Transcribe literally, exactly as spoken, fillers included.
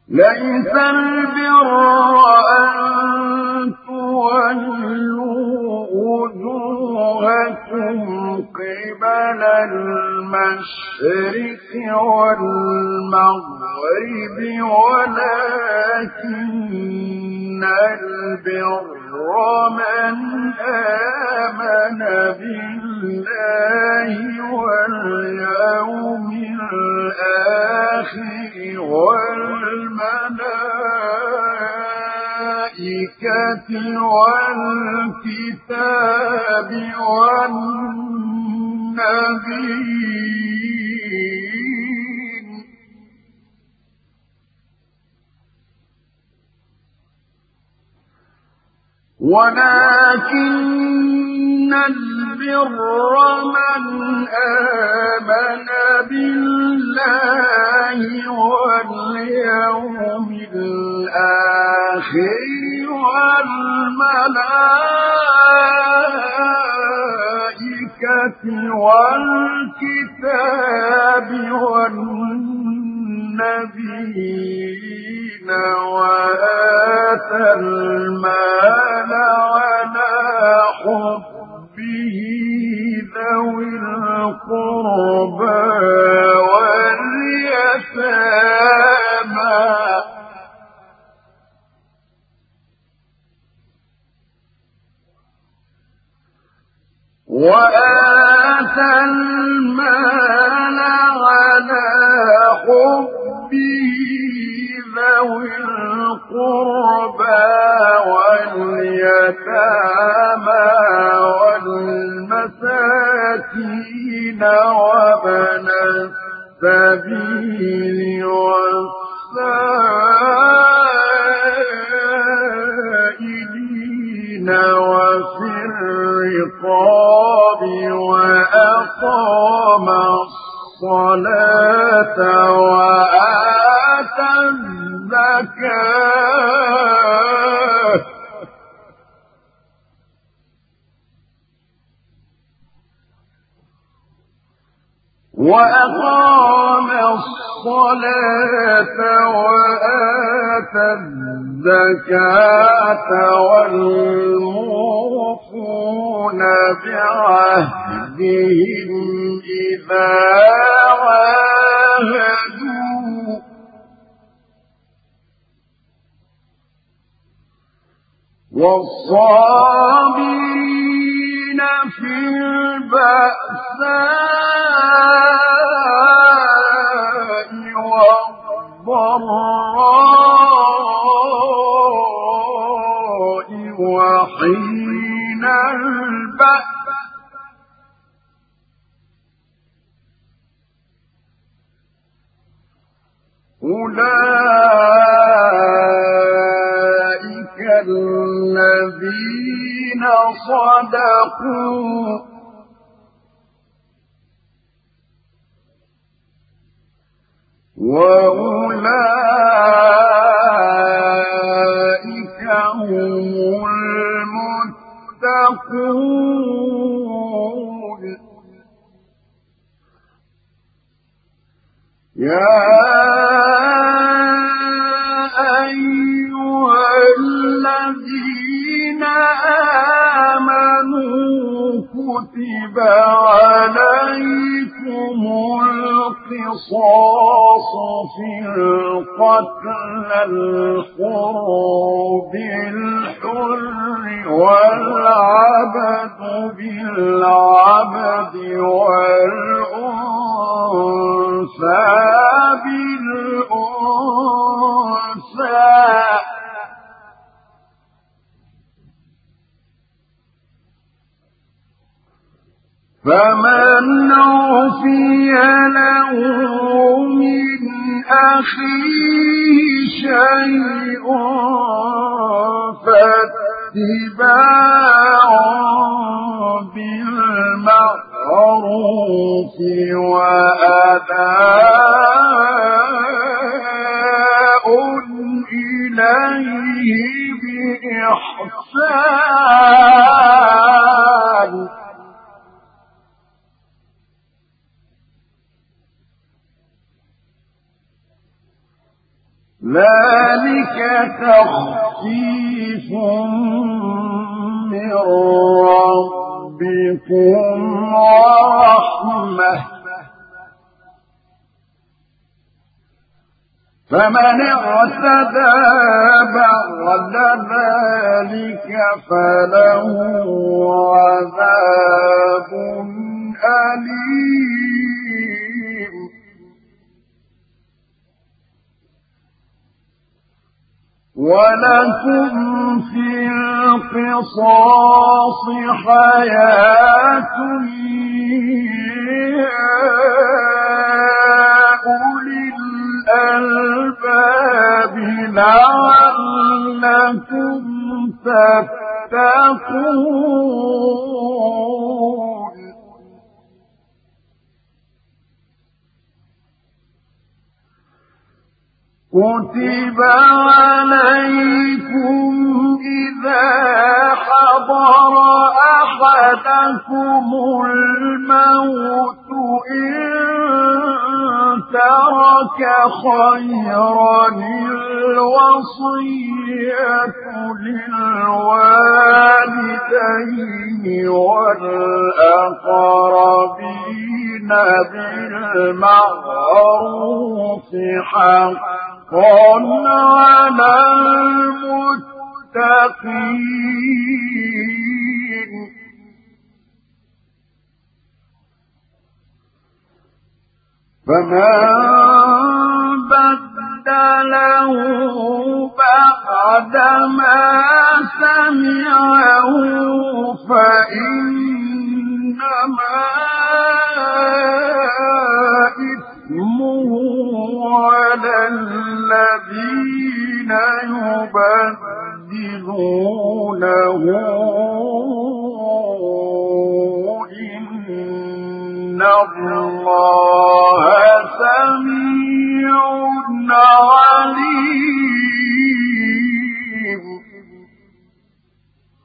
ليس البر أن تولوا وجوهكم قبل المشرق والمغرب ولكن البر من آمن بالله واليوم الآخر والملائكة والكتاب والنبيين ولكن البر من آمن بالله واليوم الآخر والملائكة والكتاب والنبيين وآتى المال على حبه ذوي القربى واليتامى وآتى المال على حبه ذوي القربى واليتامى والمساكين وابن السبيل والسائلين وفي الرقاب وأقام الصلاة وآتى الزكاة وأقام الصلاة وآتى الزكاة والموفون بعهدهم إذا عاهدوا والصابرين في البأساء والضراء وحين البأس أولئك الذين صدقوا وأولئك هم المتقون يا أيها الذين آمنوا كتب عليكم القصاص في القتل الحر بالحر والعبد بالعبد والأنثى بالأنثى فمن عفي له من أخيه شيء فاتباع بالمعروف وأداء إليه بإحسان ذلك تخفيف من ربكم ورحمة فمن اعتدى بعد ذلك فله عذاب أليم ولكم في القصاص حياة يا أولي الألباب لعلكم تتقون كتب عليكم إذا حضر أحدكم الموت إن ترك خيرا الوصية للوالدين والأقربين بالمعروف حقا على المتقين فمن بدله بعدما سمعه فإنما إثمه على الذين يبدلونه إن الله